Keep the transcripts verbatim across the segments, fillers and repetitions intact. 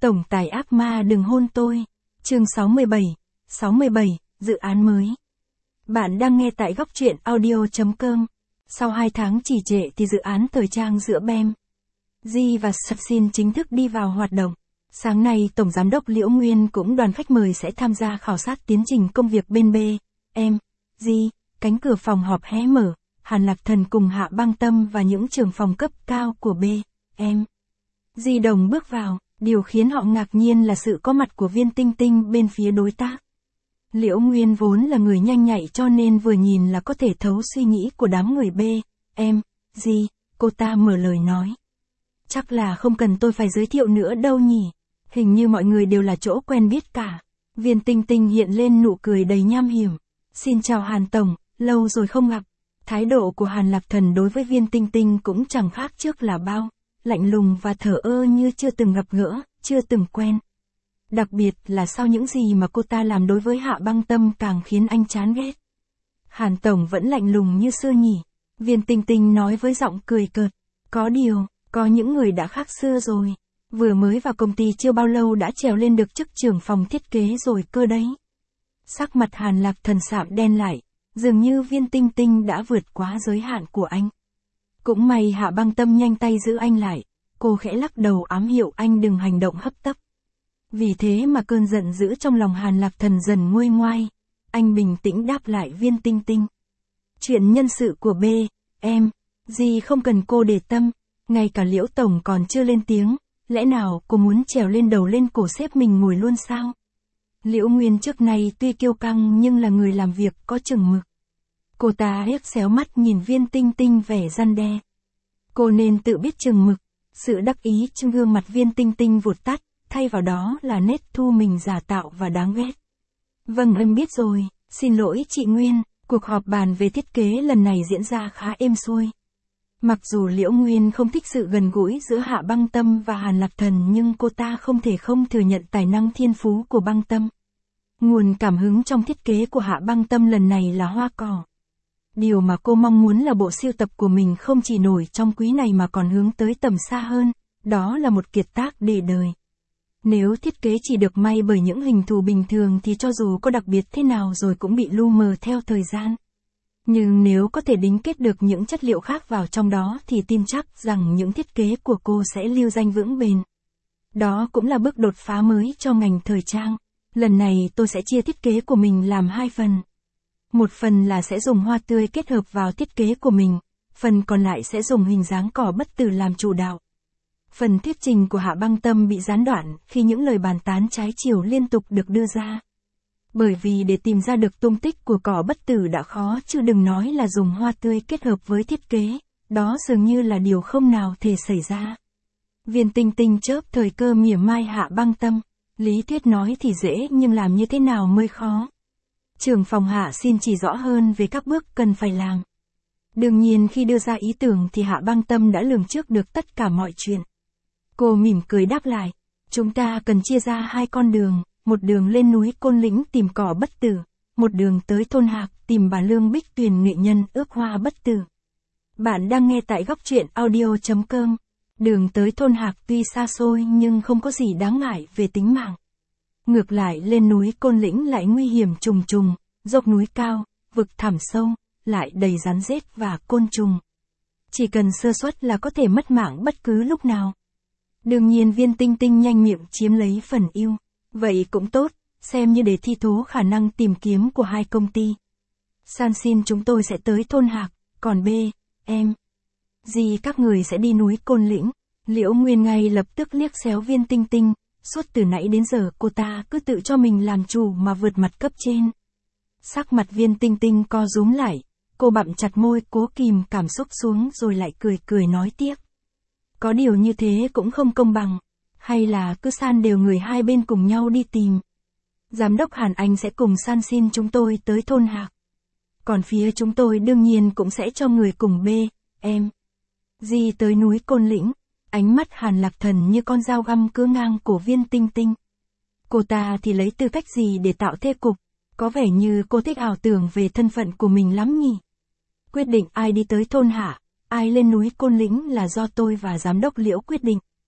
Tổng tài ác ma đừng hôn tôi. Chương sáu mươi bảy. sáu mươi bảy, dự án mới. Bạn đang nghe tại góc truyện audio chấm com. Sau hai tháng trì trệ thì dự án thời trang giữa bê e em, giê và Sunsin chính thức đi vào hoạt động. Sáng nay Tổng Giám đốc Liễu Nguyên cũng đoàn khách mời sẽ tham gia khảo sát tiến trình công việc bên bê e em, giê, cánh cửa phòng họp hé mở, Hàn Lạc Thần cùng Hạ Băng Tâm và những trưởng phòng cấp cao của bê e em, giê đồng bước vào. Điều khiến họ ngạc nhiên là sự có mặt của Viên Tinh Tinh bên phía đối tác. Liễu Nguyên vốn là người nhanh nhạy cho nên vừa nhìn là có thể thấu suy nghĩ của đám người bê e em, giê, cô ta mở lời nói. Chắc là không cần tôi phải giới thiệu nữa đâu nhỉ, hình như mọi người đều là chỗ quen biết cả. Viên Tinh Tinh hiện lên nụ cười đầy nham hiểm. Xin chào Hàn Tổng, lâu rồi không gặp. Thái độ của Hàn Lạc Thần đối với Viên Tinh Tinh cũng chẳng khác trước là bao. Lạnh lùng và thờ ơ như chưa từng gặp gỡ, chưa từng quen. Đặc biệt là sau những gì mà cô ta làm đối với Hạ Băng Tâm càng khiến anh chán ghét. Hàn Tổng vẫn lạnh lùng như xưa nhỉ? Viên Tinh Tinh nói với giọng cười cợt. Có điều, có những người đã khác xưa rồi. Vừa mới vào công ty chưa bao lâu đã trèo lên được chức trưởng phòng thiết kế rồi cơ đấy. Sắc mặt Hàn Lạc Thần sạm đen lại, dường như Viên Tinh Tinh đã vượt quá giới hạn của anh. Cũng may Hạ Băng Tâm nhanh tay giữ anh lại, cô khẽ lắc đầu ám hiệu anh đừng hành động hấp tấp. Vì thế mà cơn giận dữ trong lòng Hàn Lạc Thần dần nguôi ngoai, anh bình tĩnh đáp lại Viên Tinh Tinh. Chuyện nhân sự của bê e em, giê không cần cô để tâm, ngay cả Liễu Tổng còn chưa lên tiếng, lẽ nào cô muốn trèo lên đầu lên cổ sếp mình ngồi luôn sao? Liễu Nguyên trước nay tuy kiêu căng nhưng là người làm việc có chừng mực. Cô ta liếc xéo mắt nhìn Viên Tinh Tinh vẻ răn đe. Cô nên tự biết chừng mực. Sự đắc ý trên gương mặt Viên Tinh Tinh vụt tắt, thay vào đó là nét thu mình giả tạo và đáng ghét. Vâng em biết rồi, xin lỗi chị Nguyên, cuộc họp bàn về thiết kế lần này diễn ra khá êm xuôi. Mặc dù Liễu Nguyên không thích sự gần gũi giữa Hạ Băng Tâm và Hàn Lạc Thần nhưng cô ta không thể không thừa nhận tài năng thiên phú của Băng Tâm. Nguồn cảm hứng trong thiết kế của Hạ Băng Tâm lần này là hoa cỏ. Điều mà cô mong muốn là bộ sưu tập của mình không chỉ nổi trong quý này mà còn hướng tới tầm xa hơn, đó là một kiệt tác để đời. Nếu thiết kế chỉ được may bởi những hình thù bình thường thì cho dù có đặc biệt thế nào rồi cũng bị lu mờ theo thời gian. Nhưng nếu có thể đính kết được những chất liệu khác vào trong đó thì tin chắc rằng những thiết kế của cô sẽ lưu danh vững bền. Đó cũng là bước đột phá mới cho ngành thời trang. Lần này tôi sẽ chia thiết kế của mình làm hai phần. Một phần là sẽ dùng hoa tươi kết hợp vào thiết kế của mình, phần còn lại sẽ dùng hình dáng cỏ bất tử làm chủ đạo. Phần thuyết trình của Hạ Băng Tâm bị gián đoạn khi những lời bàn tán trái chiều liên tục được đưa ra. Bởi vì để tìm ra được tung tích của cỏ bất tử đã khó chứ đừng nói là dùng hoa tươi kết hợp với thiết kế, đó dường như là điều không nào thể xảy ra. Viên Tinh Tinh chớp thời cơ mỉa mai Hạ Băng Tâm, lý thuyết nói thì dễ nhưng làm như thế nào mới khó. Trưởng phòng Hạ xin chỉ rõ hơn về các bước cần phải làm. Đương nhiên khi đưa ra ý tưởng thì Hạ Băng Tâm đã lường trước được tất cả mọi chuyện. Cô mỉm cười đáp lại, chúng ta cần chia ra hai con đường, một đường lên núi Côn Lĩnh tìm cỏ bất tử, một đường tới thôn Hạc tìm bà Lương Bích Tuyền nghệ nhân ước hoa bất tử. Bạn đang nghe tại góc truyện audio chấm com. Đường tới thôn Hạc tuy xa xôi nhưng không có gì đáng ngại về tính mạng. Ngược lại lên núi Côn Lĩnh lại nguy hiểm trùng trùng, dốc núi cao, vực thẳm sâu, lại đầy rắn rết và côn trùng. Chỉ cần sơ suất là có thể mất mạng bất cứ lúc nào. Đương nhiên Viên Tinh Tinh nhanh miệng chiếm lấy phần ưu. Vậy cũng tốt, xem như để thi thố khả năng tìm kiếm của hai công ty. Sunsin chúng tôi sẽ tới thôn Hạc, còn bê e em, giê các người sẽ đi núi Côn Lĩnh. Liễu Nguyên ngay lập tức liếc xéo Viên Tinh Tinh. Suốt từ nãy đến giờ cô ta cứ tự cho mình làm chủ mà vượt mặt cấp trên. Sắc mặt Viên Tinh Tinh co rúm lại, cô bặm chặt môi cố kìm cảm xúc xuống rồi lại cười cười nói tiếp. Có điều như thế cũng không công bằng, hay là cứ san đều người hai bên cùng nhau đi tìm. Giám đốc Hàn Anh sẽ cùng Sunsin chúng tôi tới thôn Hạc. Còn phía chúng tôi đương nhiên cũng sẽ cho người cùng bê e em, giê tới núi Côn Lĩnh. Ánh mắt Hàn Lạc Thần như con dao găm cứa ngang cổ Viên Tinh Tinh. Cô ta thì lấy tư cách gì để tạo thế cục, có vẻ như cô thích ảo tưởng về thân phận của mình lắm nhỉ. Quyết định ai đi tới thôn Hạ, ai lên núi Côn Lĩnh là do tôi và giám đốc Liễu quyết định.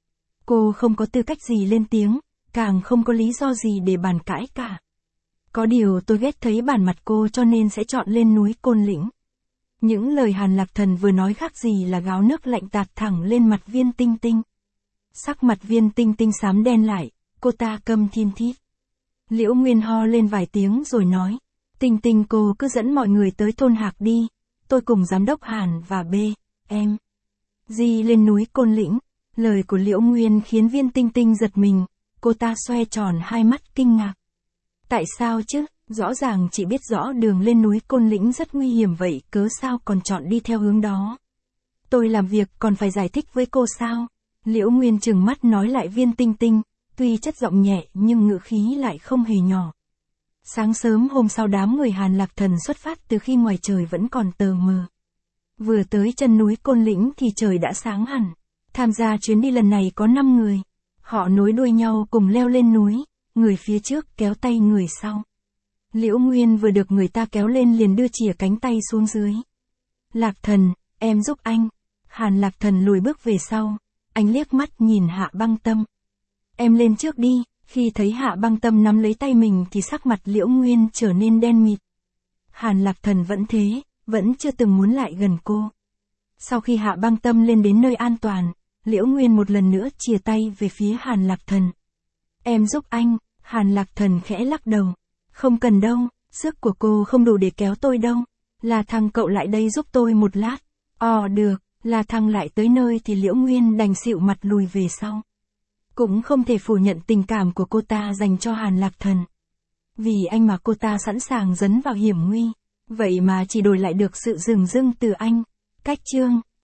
Cô không có tư cách gì lên tiếng, càng không có lý do gì để bàn cãi cả. Có điều tôi ghét thấy bản mặt cô cho nên sẽ chọn lên núi Côn Lĩnh. Những lời Hàn Lạc Thần vừa nói khác gì là gáo nước lạnh tạt thẳng lên mặt Viên Tinh Tinh. Sắc mặt Viên Tinh Tinh xám đen lại, cô ta câm thiên thít. Liễu Nguyên ho lên vài tiếng rồi nói, Tinh Tinh cô cứ dẫn mọi người tới thôn Hạc đi, tôi cùng giám đốc Hàn và B, em. Di lên núi Côn Lĩnh. Lời của Liễu Nguyên khiến Viên Tinh Tinh giật mình, cô ta xoe tròn hai mắt kinh ngạc. Tại sao chứ, rõ ràng chị biết rõ đường lên núi Côn Lĩnh rất nguy hiểm vậy, cớ sao còn chọn đi theo hướng đó? Tôi làm việc còn phải giải thích với cô sao? Liễu Nguyên trừng mắt nói lại Viên Tinh Tinh, tuy chất giọng nhẹ nhưng ngữ khí lại không hề nhỏ. Sáng sớm hôm sau đám người Hàn Lạc Thần xuất phát từ khi ngoài trời vẫn còn tờ mờ. Vừa tới chân núi Côn Lĩnh thì trời đã sáng hẳn. Tham gia chuyến đi lần này có năm người. Họ nối đuôi nhau cùng leo lên núi, người phía trước kéo tay người sau. Liễu Nguyên vừa được người ta kéo lên liền đưa chìa cánh tay xuống dưới. Lạc Thần, em giúp anh. Hàn Lạc Thần lùi bước về sau. Anh liếc mắt nhìn Hạ Băng Tâm. Em lên trước đi. Khi thấy Hạ Băng Tâm nắm lấy tay mình thì sắc mặt Liễu Nguyên trở nên đen mịt. Hàn Lạc Thần vẫn thế, vẫn chưa từng muốn lại gần cô. Sau khi Hạ Băng Tâm lên đến nơi an toàn, Liễu Nguyên một lần nữa chìa tay về phía Hàn Lạc Thần. Em giúp anh. Hàn Lạc Thần khẽ lắc đầu. Không cần đâu, sức của cô không đủ để kéo tôi đâu. Là thằng cậu lại đây giúp tôi một lát. Ồ được, là thằng lại tới nơi thì Liễu Nguyên đành xịu mặt lùi về sau. Cũng không thể phủ nhận tình cảm của cô ta dành cho Hàn Lạc Thần. Vì anh mà cô ta sẵn sàng dấn vào hiểm nguy. Vậy mà chỉ đổi lại được sự dửng dưng từ anh. Cách chương